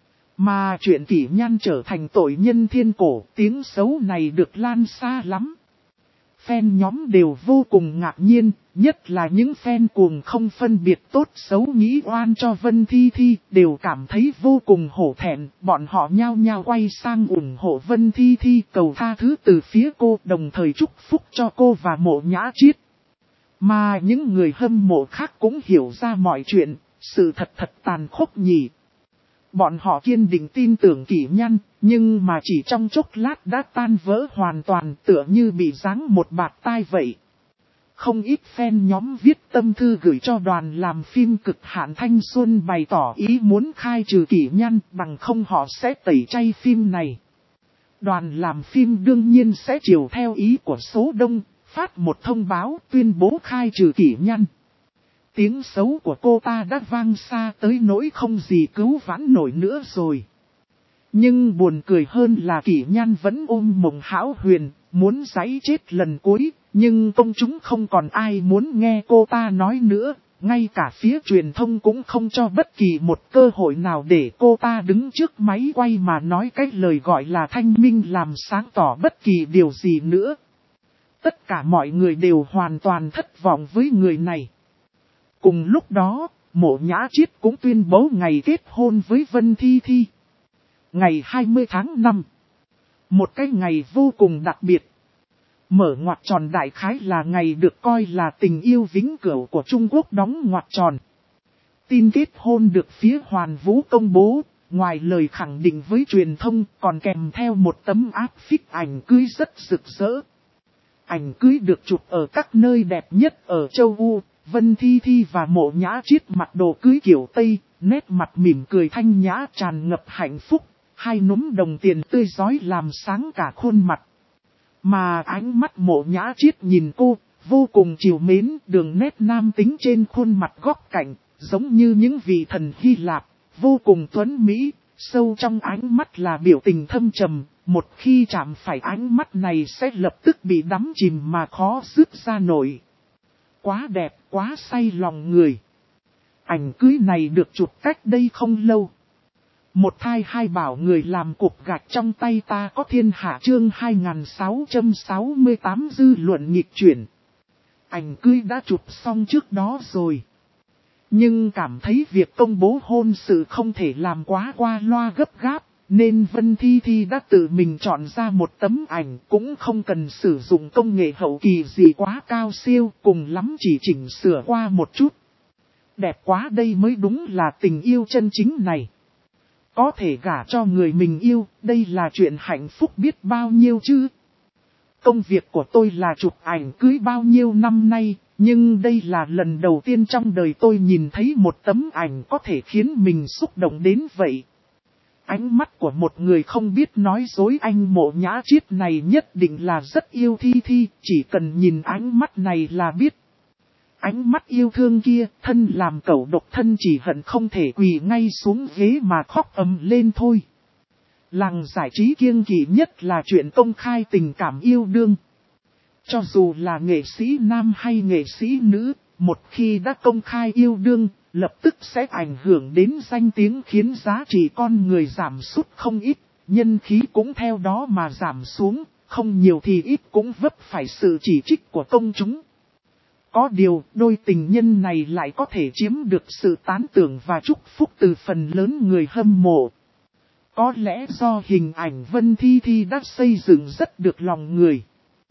Mà chuyện Kỷ Nhan trở thành tội nhân thiên cổ, tiếng xấu này được lan xa lắm. Fan nhóm đều vô cùng ngạc nhiên, nhất là những fan cuồng không phân biệt tốt xấu nghĩ oan cho Vân Thi Thi, đều cảm thấy vô cùng hổ thẹn, bọn họ nhao nhao quay sang ủng hộ Vân Thi Thi cầu tha thứ từ phía cô, đồng thời chúc phúc cho cô và Mộ Nhã Chiết. Mà những người hâm mộ khác cũng hiểu ra mọi chuyện, sự thật tàn khốc nhỉ. Bọn họ kiên định tin tưởng Kỷ Nhan, nhưng mà chỉ trong chốc lát đã tan vỡ hoàn toàn tựa như bị giáng một bạt tai vậy. Không ít fan nhóm viết tâm thư gửi cho đoàn làm phim Cực Hạn Thanh Xuân bày tỏ ý muốn khai trừ Kỷ Nhan, bằng không họ sẽ tẩy chay phim này. Đoàn làm phim đương nhiên sẽ chiều theo ý của số đông, phát một thông báo tuyên bố khai trừ Kỷ Nhan. Tiếng xấu của cô ta đã vang xa tới nỗi không gì cứu vãn nổi nữa rồi. Nhưng buồn cười hơn là Kỷ Nhan vẫn ôm mộng hão huyền, muốn giãy chết lần cuối, nhưng công chúng không còn ai muốn nghe cô ta nói nữa, ngay cả phía truyền thông cũng không cho bất kỳ một cơ hội nào để cô ta đứng trước máy quay mà nói cái lời gọi là thanh minh làm sáng tỏ bất kỳ điều gì nữa. Tất cả mọi người đều hoàn toàn thất vọng với người này. Cùng lúc đó, Mộ Nhã Chiết cũng tuyên bố ngày kết hôn với Vân Thi Thi. Ngày 20 tháng 5. Một cái ngày vô cùng đặc biệt. Mở ngoặc tròn đại khái là ngày được coi là tình yêu vĩnh cửu của Trung Quốc đóng ngoặc tròn. Tin kết hôn được phía Hoàn Vũ công bố, ngoài lời khẳng định với truyền thông còn kèm theo một tấm áp phích ảnh cưới rất rực rỡ. Ảnh cưới được chụp ở các nơi đẹp nhất ở châu Âu. Vân Thi Thi và Mộ Nhã Chiết mặc đồ cưới kiểu Tây, nét mặt mỉm cười thanh nhã tràn ngập hạnh phúc, hai núm đồng tiền tươi rói làm sáng cả khuôn mặt. Mà ánh mắt Mộ Nhã Chiết nhìn cô, vô cùng trìu mến, đường nét nam tính trên khuôn mặt góc cạnh, giống như những vị thần Hy Lạp, vô cùng tuấn mỹ, sâu trong ánh mắt là biểu tình thâm trầm, một khi chạm phải ánh mắt này sẽ lập tức bị đắm chìm mà khó dứt ra nổi. Quá đẹp, quá say lòng người. Ảnh cưới này được chụp cách đây không lâu. Một thai hai bảo người làm cục gạch trong tay ta có thiên hạ chương 2668 dư luận nghịch chuyển. Ảnh cưới đã chụp xong trước đó rồi. Nhưng cảm thấy việc công bố hôn sự không thể làm quá qua loa gấp gáp. Nên Vân Thi Thi đã tự mình chọn ra một tấm ảnh cũng không cần sử dụng công nghệ hậu kỳ gì quá cao siêu, cùng lắm chỉ chỉnh sửa qua một chút. đẹp quá, đây mới đúng là tình yêu chân chính này. Có thể gả cho người mình yêu, đây là chuyện hạnh phúc biết bao nhiêu chứ. Công việc của tôi là chụp ảnh cưới bao nhiêu năm nay, nhưng đây là lần đầu tiên trong đời tôi nhìn thấy một tấm ảnh có thể khiến mình xúc động đến vậy. Ánh mắt của một người không biết nói dối, anh Mộ Nhã Chiết này nhất định là rất yêu Thi Thi, chỉ cần nhìn ánh mắt này là biết. Ánh mắt yêu thương kia, thân làm cẩu độc thân chỉ hận không thể quỳ ngay xuống ghế mà khóc ầm lên thôi. Làng giải trí kiêng kỵ nhất là chuyện công khai tình cảm yêu đương. Cho dù là nghệ sĩ nam hay nghệ sĩ nữ, một khi đã công khai yêu đương, lập tức sẽ ảnh hưởng đến danh tiếng, khiến giá trị con người giảm sút không ít, nhân khí cũng theo đó mà giảm xuống, không nhiều thì ít cũng vấp phải sự chỉ trích của công chúng. Có điều, đôi tình nhân này lại có thể chiếm được sự tán tưởng và chúc phúc từ phần lớn người hâm mộ. Có lẽ do hình ảnh Vân Thi Thi đã xây dựng rất được lòng người.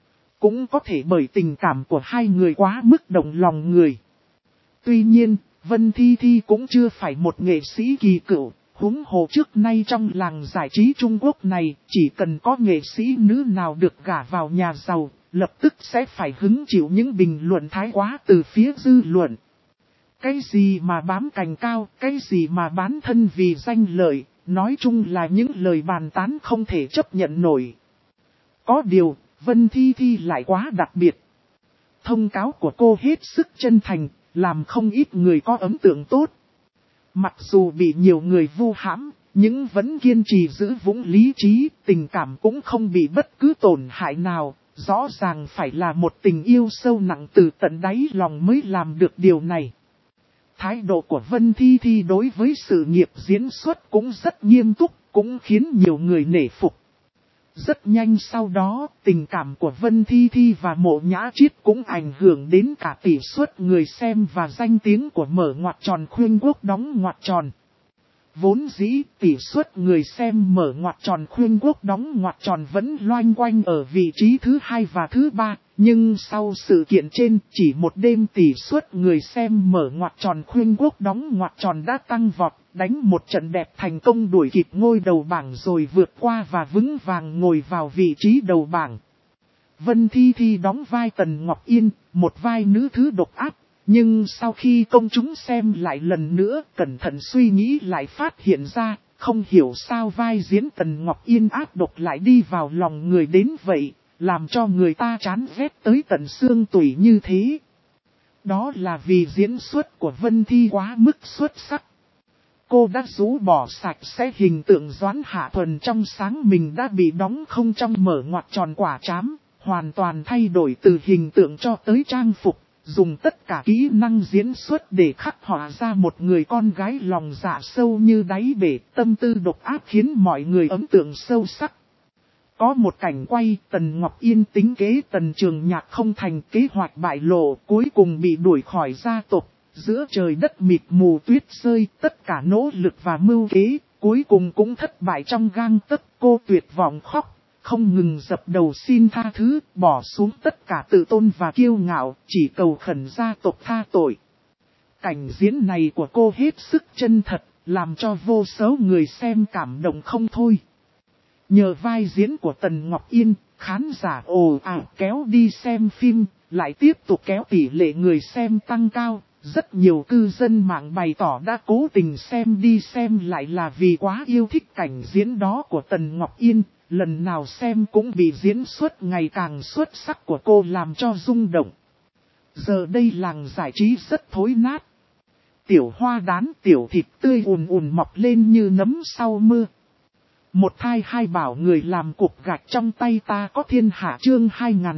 Cũng có thể bởi tình cảm của hai người quá mức động lòng người. Tuy nhiên, Vân Thi Thi cũng chưa phải một nghệ sĩ kỳ cựu, huống hồ trước nay trong làng giải trí Trung Quốc này, chỉ cần có nghệ sĩ nữ nào được gả vào nhà giàu, lập tức sẽ phải hứng chịu những bình luận thái quá từ phía dư luận. Cái gì mà bám cành cao, cái gì mà bán thân vì danh lợi, nói chung là những lời bàn tán không thể chấp nhận nổi. Có điều, Vân Thi Thi lại quá đặc biệt. Thông cáo của cô hết sức chân thành, làm không ít người có ấn tượng tốt. Mặc dù bị nhiều người vu hãm, nhưng vẫn kiên trì giữ vững lý trí, tình cảm cũng không bị bất cứ tổn hại nào. Rõ ràng phải là một tình yêu sâu nặng từ tận đáy lòng mới làm được điều này. Thái độ của Vân Thi Thi đối với sự nghiệp diễn xuất cũng rất nghiêm túc, cũng khiến nhiều người nể phục. Rất nhanh sau đó, tình cảm của Vân Thi Thi và Mộ Nhã Chiết cũng ảnh hưởng đến cả tỷ suất người xem và danh tiếng của mở ngoặc tròn khuyên quốc đóng ngoặc tròn. Vốn dĩ tỷ suất người xem mở ngoặc tròn khuyên quốc đóng ngoặc tròn vẫn loanh quanh ở vị trí thứ 2 và thứ 3, nhưng sau sự kiện trên chỉ một đêm tỷ suất người xem mở ngoặc tròn khuyên quốc đóng ngoặc tròn đã tăng vọt, đánh một trận đẹp thành công đuổi kịp ngôi đầu bảng rồi vượt qua và vững vàng ngồi vào vị trí đầu bảng. Vân Thi Thi đóng vai Tần Ngọc Yên, một vai nữ thứ độc ác. Nhưng sau khi công chúng xem lại lần nữa, cẩn thận suy nghĩ lại phát hiện ra, không hiểu sao vai diễn Tần Ngọc Yên ác độc lại đi vào lòng người đến vậy, làm cho người ta chán ghét tới tận xương tủy như thế. Đó là vì diễn xuất của Vân Thi quá mức xuất sắc. Cô đã rũ bỏ sạch sẽ hình tượng Doãn Hạ Thuần trong sáng mình đã bị đóng không trong mở ngoặc tròn quả trám, hoàn toàn thay đổi từ hình tượng cho tới trang phục. Dùng tất cả kỹ năng diễn xuất để khắc họa ra một người con gái lòng dạ sâu như đáy bể, tâm tư độc ác khiến mọi người ấn tượng sâu sắc. Có một cảnh quay Tần Ngọc Yên tính kế Tần Trường Nhạc không thành, kế hoạch bại lộ, cuối cùng bị đuổi khỏi gia tộc. Giữa trời đất mịt mù tuyết rơi, tất cả nỗ lực và mưu kế, cuối cùng cũng thất bại trong gang tấc. Cô tuyệt vọng khóc. Không ngừng dập đầu xin tha thứ, bỏ xuống tất cả tự tôn và kiêu ngạo, chỉ cầu khẩn gia tộc tha tội. Cảnh diễn này của cô hết sức chân thật, làm cho vô số người xem cảm động không thôi. Nhờ vai diễn của Tần Ngọc Yên, khán giả ồ ạt kéo đi xem phim, lại tiếp tục kéo tỷ lệ người xem tăng cao. Rất nhiều cư dân mạng bày tỏ đã cố tình xem đi xem lại là vì quá yêu thích cảnh diễn đó của Tần Ngọc Yên. Lần nào xem cũng bị diễn xuất ngày càng xuất sắc của cô làm cho rung động. Giờ đây làng giải trí rất thối nát. Tiểu hoa đán tiểu thịt tươi ùn ùn mọc lên như nấm sau mưa. Một thai hai bảo người làm cục gạch trong tay ta có thiên hạ chương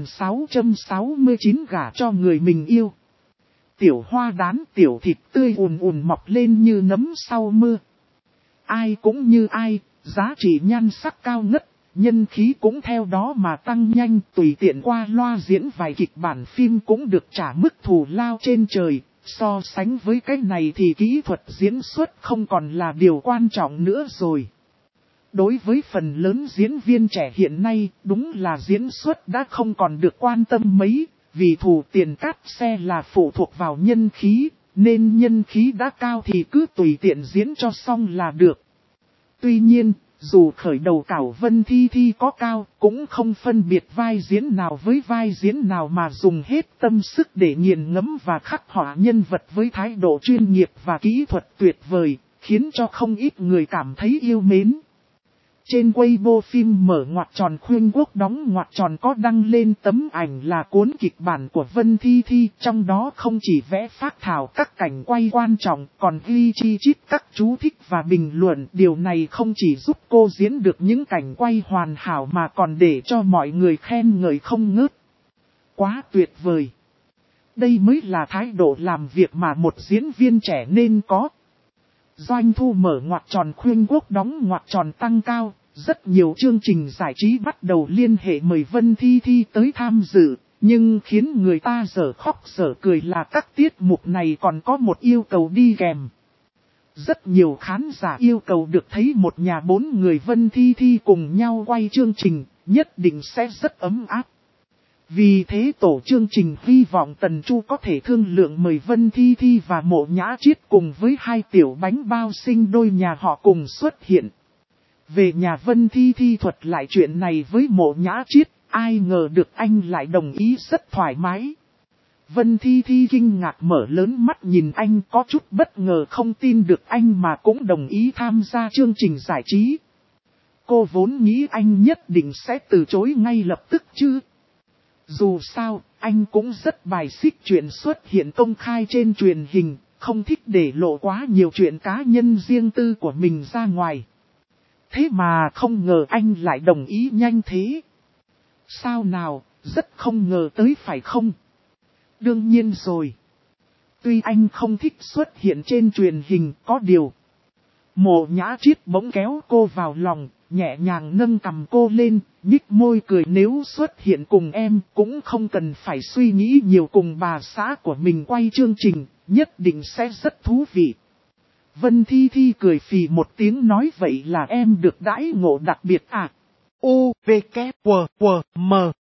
2669 gả cho người mình yêu. Tiểu hoa đán tiểu thịt tươi ùn ùn mọc lên như nấm sau mưa. Ai cũng như ai, giá trị nhan sắc cao ngất. Nhân khí cũng theo đó mà tăng nhanh, tùy tiện qua loa diễn vài kịch bản phim cũng được trả mức thù lao trên trời. So sánh với cái này thì kỹ thuật diễn xuất không còn là điều quan trọng nữa rồi. Đối với phần lớn diễn viên trẻ hiện nay, đúng là diễn xuất đã không còn được quan tâm mấy, vì thù tiền cát xe là phụ thuộc vào nhân khí, nên nhân khí đã cao thì cứ tùy tiện diễn cho xong là được. Tuy nhiên, dù khởi đầu cảo Vân Thi Thi có cao, cũng không phân biệt vai diễn nào với vai diễn nào mà dùng hết tâm sức để nghiền ngẫm và khắc họa nhân vật với thái độ chuyên nghiệp và kỹ thuật tuyệt vời, khiến cho không ít người cảm thấy yêu mến. Trên Weibo phim mở ngoặc tròn Khuyên Quốc đóng ngoặc tròn có đăng lên tấm ảnh là cuốn kịch bản của Vân Thi Thi, trong đó không chỉ vẽ phác thảo các cảnh quay quan trọng, còn ghi chi chít các chú thích và bình luận. Điều này không chỉ giúp cô diễn được những cảnh quay hoàn hảo mà còn để cho mọi người khen ngợi không ngớt. Quá tuyệt vời! Đây mới là thái độ làm việc mà một diễn viên trẻ nên có. Doanh thu mở ngoặc tròn Khuyên Quốc đóng ngoặc tròn tăng cao, rất nhiều chương trình giải trí bắt đầu liên hệ mời Vân Thi Thi tới tham dự, nhưng khiến người ta dở khóc dở cười là các tiết mục này còn có một yêu cầu đi kèm. Rất nhiều khán giả yêu cầu được thấy một nhà 4 người Vân Thi Thi cùng nhau quay chương trình, nhất định sẽ rất ấm áp. Vì thế tổ chương trình hy vọng Tần Chu có thể thương lượng mời Vân Thi Thi và Mộ Nhã Triết cùng với 2 tiểu bánh bao sinh đôi nhà họ cùng xuất hiện. Về nhà Vân Thi Thi thuật lại chuyện này với Mộ Nhã Triết, ai ngờ được anh lại đồng ý rất thoải mái. Vân Thi Thi kinh ngạc mở lớn mắt nhìn anh, có chút bất ngờ không tin được anh mà cũng đồng ý tham gia chương trình giải trí. Cô vốn nghĩ anh nhất định sẽ từ chối ngay lập tức chứ. Dù sao, anh cũng rất bài xích chuyện xuất hiện công khai trên truyền hình, không thích để lộ quá nhiều chuyện cá nhân riêng tư của mình ra ngoài. Thế mà không ngờ anh lại đồng ý nhanh thế. Sao nào, rất không ngờ tới phải không? Đương nhiên rồi. Tuy anh không thích xuất hiện trên truyền hình, có điều. Mộ Nhã Triết bỗng kéo cô vào lòng, nhẹ nhàng nâng cằm cô lên, nhích môi cười, nếu xuất hiện cùng em cũng không cần phải suy nghĩ nhiều, cùng bà xã của mình quay chương trình, nhất định sẽ rất thú vị. Vân Thi Thi cười phì một tiếng nói, vậy là em được đãi ngộ đặc biệt à? U, V, K, W, W, M.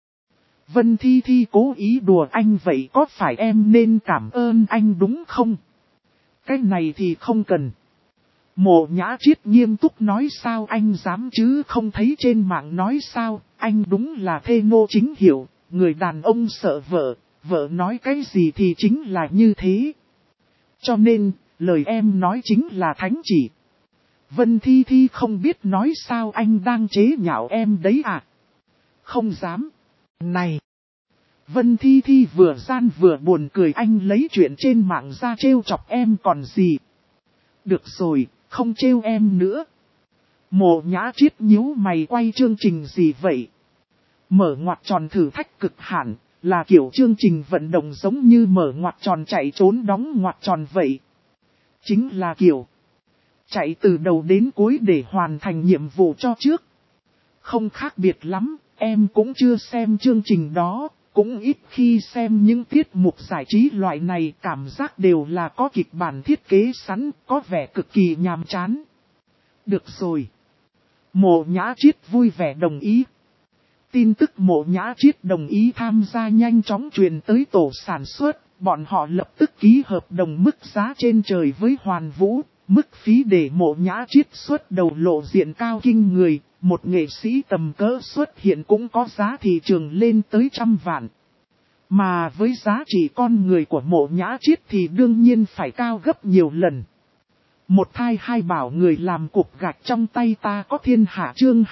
Vân Thi Thi cố ý đùa anh, vậy có phải em nên cảm ơn anh đúng không? Cái này thì không cần. Mộ Nhã Triết nghiêm túc nói, sao anh dám chứ, không thấy trên mạng nói sao, anh đúng là thê nô chính hiệu, người đàn ông sợ vợ, vợ nói cái gì thì chính là như thế. Cho nên, lời em nói chính là thánh chỉ. Vân Thi Thi không biết nói sao, anh đang chế nhạo em đấy à? Không dám. Này! Vân Thi Thi vừa gian vừa buồn cười, anh lấy chuyện trên mạng ra trêu chọc em còn gì. Được rồi, không trêu em nữa. Mộ Nhã Triết nhíu mày, quay chương trình gì vậy? Mở ngoặc tròn thử thách cực hạn, là kiểu chương trình vận động giống như mở ngoặc tròn chạy trốn đóng ngoặc tròn vậy. Chính là kiểu chạy từ đầu đến cuối để hoàn thành nhiệm vụ cho trước. Không khác biệt lắm, em cũng chưa xem chương trình đó, cũng ít khi xem những tiết mục giải trí loại này, cảm giác đều là có kịch bản thiết kế sẵn, có vẻ cực kỳ nhàm chán. Được rồi. Mộ Nhã Triết vui vẻ đồng ý. Tin tức Mộ Nhã Triết đồng ý tham gia nhanh chóng truyền tới tổ sản xuất, bọn họ lập tức ký hợp đồng mức giá trên trời với Hoàn Vũ, mức phí để Mộ Nhã Triết xuất đầu lộ diện cao kinh người, một nghệ sĩ tầm cỡ xuất hiện cũng có giá thị trường lên tới 100 vạn. Mà với giá trị con người của Mộ Nhã Triết thì đương nhiên phải cao gấp nhiều lần. Một thai hai bảo, người làm cục gạch trong tay ta có thiên hạ, chương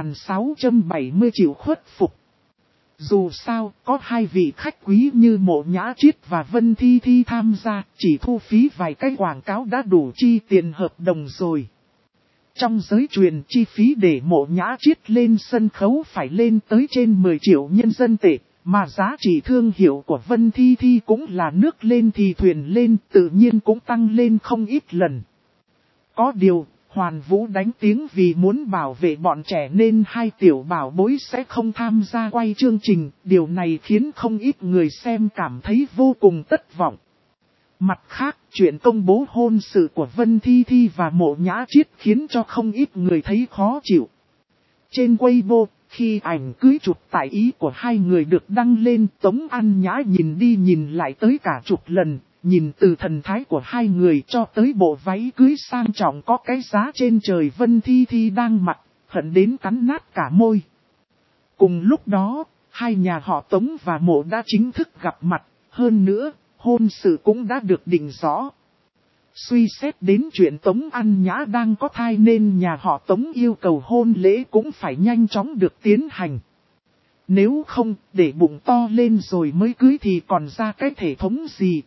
2670 chịu khuất phục. Dù sao, có 2 vị khách quý như Mộ Nhã Triết và Vân Thi Thi tham gia, chỉ thu phí vài cái quảng cáo đã đủ chi tiền hợp đồng rồi. Trong giới truyền, chi phí để Mộ Nhã Triết lên sân khấu phải lên tới trên 10 triệu nhân dân tệ, mà giá trị thương hiệu của Vân Thi Thi cũng là nước lên thì thuyền lên, tự nhiên cũng tăng lên không ít lần. Có điều, Hoàn Vũ đánh tiếng vì muốn bảo vệ bọn trẻ nên 2 tiểu bảo bối sẽ không tham gia quay chương trình, điều này khiến không ít người xem cảm thấy vô cùng thất vọng. Mặt khác, chuyện công bố hôn sự của Vân Thi Thi và Mộ Nhã Triết khiến cho không ít người thấy khó chịu. Trên Weibo, khi ảnh cưới chụp tại Ý của 2 người được đăng lên, Tống An Nhã nhìn đi nhìn lại tới cả chục lần, nhìn từ thần thái của hai người cho tới bộ váy cưới sang trọng có cái giá trên trời, Vân Thi Thi đang mặc, hận đến cắn nát cả môi. Cùng lúc đó, hai nhà họ Tống và Mộ đã chính thức gặp mặt, hơn nữa, hôn sự cũng đã được định rõ. Suy xét đến chuyện Tống An Nhã đang có thai nên nhà họ Tống yêu cầu hôn lễ cũng phải nhanh chóng được tiến hành. Nếu không, để bụng to lên rồi mới cưới thì còn ra cái thể thống gì.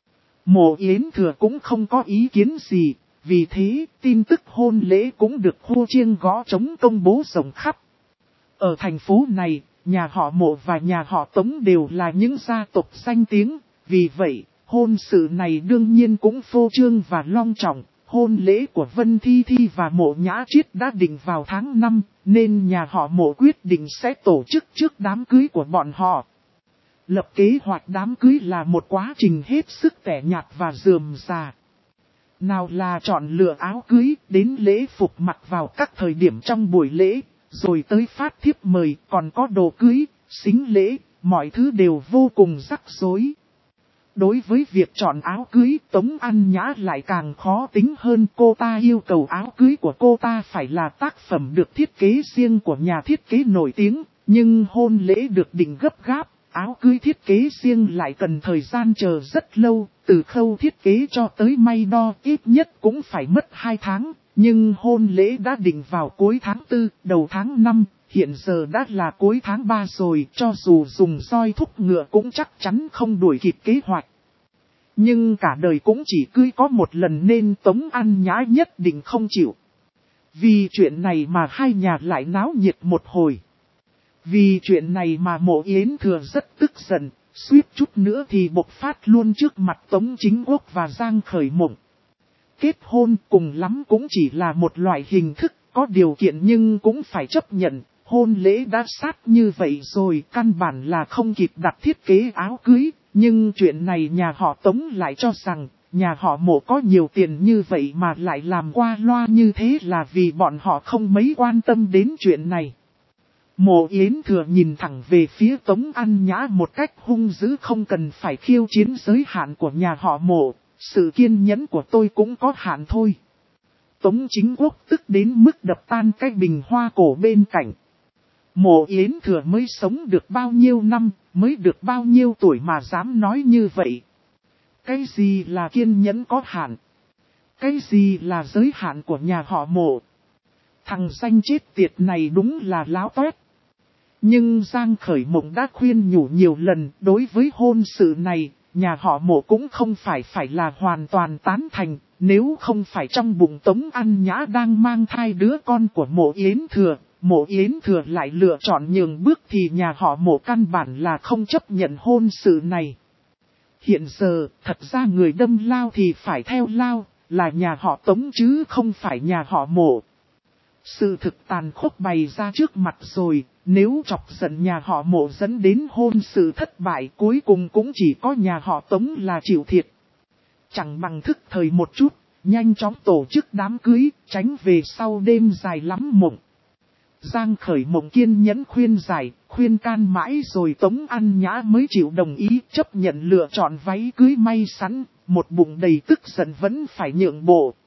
Mộ Yến Thừa cũng không có ý kiến gì, vì thế tin tức hôn lễ cũng được hô chiêng gõ trống công bố rộng khắp. Ở thành phố này, nhà họ Mộ và nhà họ Tống đều là những gia tộc danh tiếng, vì vậy, hôn sự này đương nhiên cũng phô trương và long trọng. Hôn lễ của Vân Thi Thi và Mộ Nhã Triết đã định vào tháng 5, nên nhà họ Mộ quyết định sẽ tổ chức trước đám cưới của bọn họ. Lập kế hoạch đám cưới là một quá trình hết sức tẻ nhạt và rườm rà. Nào là chọn lựa áo cưới, đến lễ phục mặc vào các thời điểm trong buổi lễ, rồi tới phát thiếp mời, còn có đồ cưới, sính lễ, mọi thứ đều vô cùng rắc rối. Đối với việc chọn áo cưới, Tống An Nhã lại càng khó tính hơn. Cô ta yêu cầu áo cưới của cô ta phải là tác phẩm được thiết kế riêng của nhà thiết kế nổi tiếng, nhưng hôn lễ được định gấp gáp, áo cưới thiết kế riêng lại cần thời gian chờ rất lâu, từ khâu thiết kế cho tới may đo ít nhất cũng phải mất 2 tháng, nhưng hôn lễ đã định vào cuối tháng 4, đầu tháng 5. Hiện giờ đã là cuối tháng 3 rồi, cho dù dùng roi thúc ngựa cũng chắc chắn không đuổi kịp kế hoạch. Nhưng cả đời cũng chỉ cưới có một lần nên Tống An Nhã nhất định không chịu. Vì chuyện này mà hai nhà lại náo nhiệt một hồi. Vì chuyện này mà Mộ Yến Thừa rất tức giận, suýt chút nữa thì bộc phát luôn trước mặt Tống Chính Quốc và Giang Khởi Mộng. Kết hôn cùng lắm cũng chỉ là một loại hình thức, có điều kiện nhưng cũng phải chấp nhận. Hôn lễ đã sát như vậy rồi, căn bản là không kịp đặt thiết kế áo cưới, nhưng chuyện này nhà họ Tống lại cho rằng, nhà họ Mộ có nhiều tiền như vậy mà lại làm qua loa như thế là vì bọn họ không mấy quan tâm đến chuyện này. Mộ Yến Thừa nhìn thẳng về phía Tống An Nhã một cách hung dữ, không cần phải khiêu chiến giới hạn của nhà họ Mộ, sự kiên nhẫn của tôi cũng có hạn thôi. Tống Chính Quốc tức đến mức đập tan cái bình hoa cổ bên cạnh. Mộ Yến Thừa mới sống được bao nhiêu năm, mới được bao nhiêu tuổi mà dám nói như vậy. Cái gì là kiên nhẫn có hạn? Cái gì là giới hạn của nhà họ Mộ? Thằng danh chết tiệt này đúng là láo toét. Nhưng Giang Khởi Mộng đã khuyên nhủ nhiều lần, đối với hôn sự này, nhà họ Mộ cũng không phải là hoàn toàn tán thành, nếu không phải trong bụng Tống An Nhã đang mang thai đứa con của Mộ Yến Thừa. Mộ Yến Thừa lại lựa chọn nhường bước thì nhà họ Mộ căn bản là không chấp nhận hôn sự này. Hiện giờ, thật ra người đâm lao thì phải theo lao, là nhà họ Tống chứ không phải nhà họ Mộ. Sự thực tàn khốc bày ra trước mặt rồi, nếu chọc giận nhà họ Mộ dẫn đến hôn sự thất bại cuối cùng cũng chỉ có nhà họ Tống là chịu thiệt. Chẳng bằng thức thời một chút, nhanh chóng tổ chức đám cưới, tránh về sau đêm dài lắm mộng. Giang Khởi Mộng kiên nhẫn khuyên giải, khuyên can mãi rồi Tống An Nhã mới chịu đồng ý chấp nhận lựa chọn váy cưới may sẵn, một bụng đầy tức giận vẫn phải nhượng bộ.